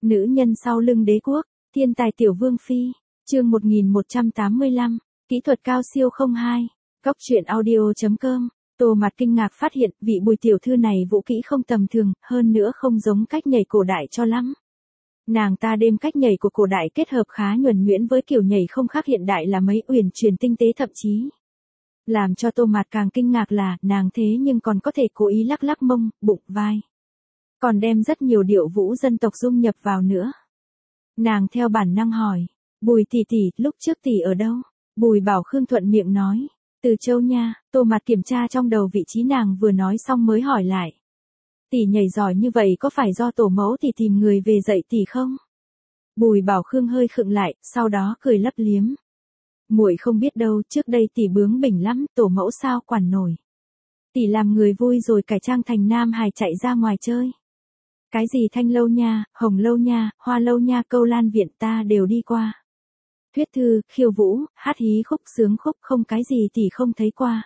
Nữ nhân sau lưng đế quốc, thiên tài tiểu vương phi, chương 1185, kỹ thuật cao siêu 02, góc truyện audio.com. Tô Mạt kinh ngạc phát hiện vị Bùi tiểu thư này vũ kỹ không tầm thường, hơn nữa không giống cách nhảy cổ đại cho lắm. Nàng ta đem cách nhảy của cổ đại kết hợp khá nhuần nhuyễn với kiểu nhảy không khác hiện đại là mấy, uyển chuyển tinh tế thậm chí. Làm cho Tô Mạt càng kinh ngạc là nàng thế nhưng còn có thể cố ý lắc lắc mông, bụng, vai. Còn đem rất nhiều điệu vũ dân tộc dung nhập vào nữa. Nàng theo bản năng hỏi, Bùi tỷ tỷ, lúc trước tỷ ở đâu? Bùi Bảo Khương thuận miệng nói, Từ Châu nha. Tô Mạt kiểm tra trong đầu vị trí nàng vừa nói xong mới hỏi lại. Tỷ nhảy giỏi như vậy có phải do tổ mẫu tỷ tìm người về dạy tỷ không? Bùi Bảo Khương hơi khựng lại, sau đó cười lấp liếm. Muội không biết đâu, trước đây tỷ bướng bỉnh lắm, tổ mẫu sao quản nổi. Tỷ làm người vui rồi cải trang thành nam hài chạy ra ngoài chơi. Cái gì Thanh lâu nha, Hồng lâu nha, Hoa lâu nha, Câu Lan viện ta đều đi qua. Thuyết thư, khiêu vũ, hát hí khúc, sướng khúc, không cái gì tỷ không thấy qua.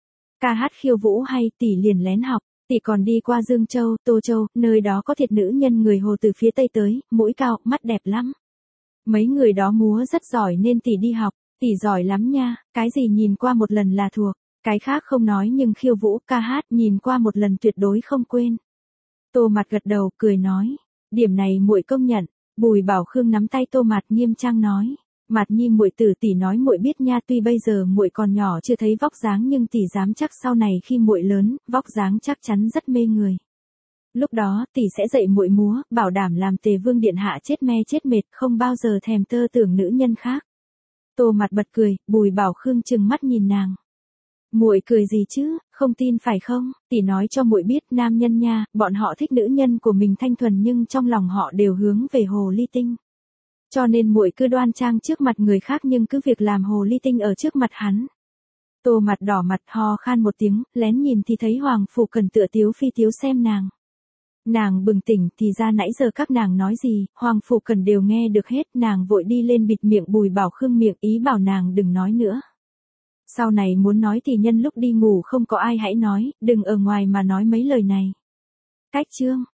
Ca hát khiêu vũ hay tỷ liền lén học, tỷ còn đi qua Dương Châu, Tô Châu, nơi đó có thiệt nữ nhân người Hồ từ phía Tây tới, mũi cao, mắt đẹp lắm. Mấy người đó múa rất giỏi nên tỷ đi học, tỷ giỏi lắm nha, cái gì nhìn qua một lần là thuộc, cái khác không nói nhưng khiêu vũ, ca hát nhìn qua một lần tuyệt đối không quên. Tô Mạt gật đầu, cười nói, điểm này muội công nhận. Bùi Bảo Khương nắm tay Tô Mạt nghiêm trang nói, Mạt nhi muội tử tỷ nói muội biết nha, tuy bây giờ muội còn nhỏ chưa thấy vóc dáng nhưng tỷ dám chắc sau này khi muội lớn, vóc dáng chắc chắn rất mê người. Lúc đó tỷ sẽ dạy muội múa, bảo đảm làm Tề Vương điện hạ chết me chết mệt, không bao giờ thèm tơ tưởng nữ nhân khác. Tô Mạt bật cười, Bùi Bảo Khương trừng mắt nhìn nàng. Muội cười gì chứ, không tin phải không? Tỷ nói cho muội biết, nam nhân nha, bọn họ thích nữ nhân của mình thanh thuần nhưng trong lòng họ đều hướng về hồ ly tinh. Cho nên muội cứ đoan trang trước mặt người khác nhưng cứ việc làm hồ ly tinh ở trước mặt hắn. Tô Mạt đỏ mặt ho khan một tiếng, lén nhìn thì thấy Hoàng Phủ Cần tựa tiếu phi tiếu xem nàng. Nàng bừng tỉnh thì ra nãy giờ các nàng nói gì, Hoàng Phủ Cần đều nghe được hết, nàng vội đi lên bịt miệng Bùi Bảo Khương miệng, ý bảo nàng đừng nói nữa. Sau này muốn nói thì nhân lúc đi ngủ không có ai hãy nói, đừng ở ngoài mà nói mấy lời này. Cách chương,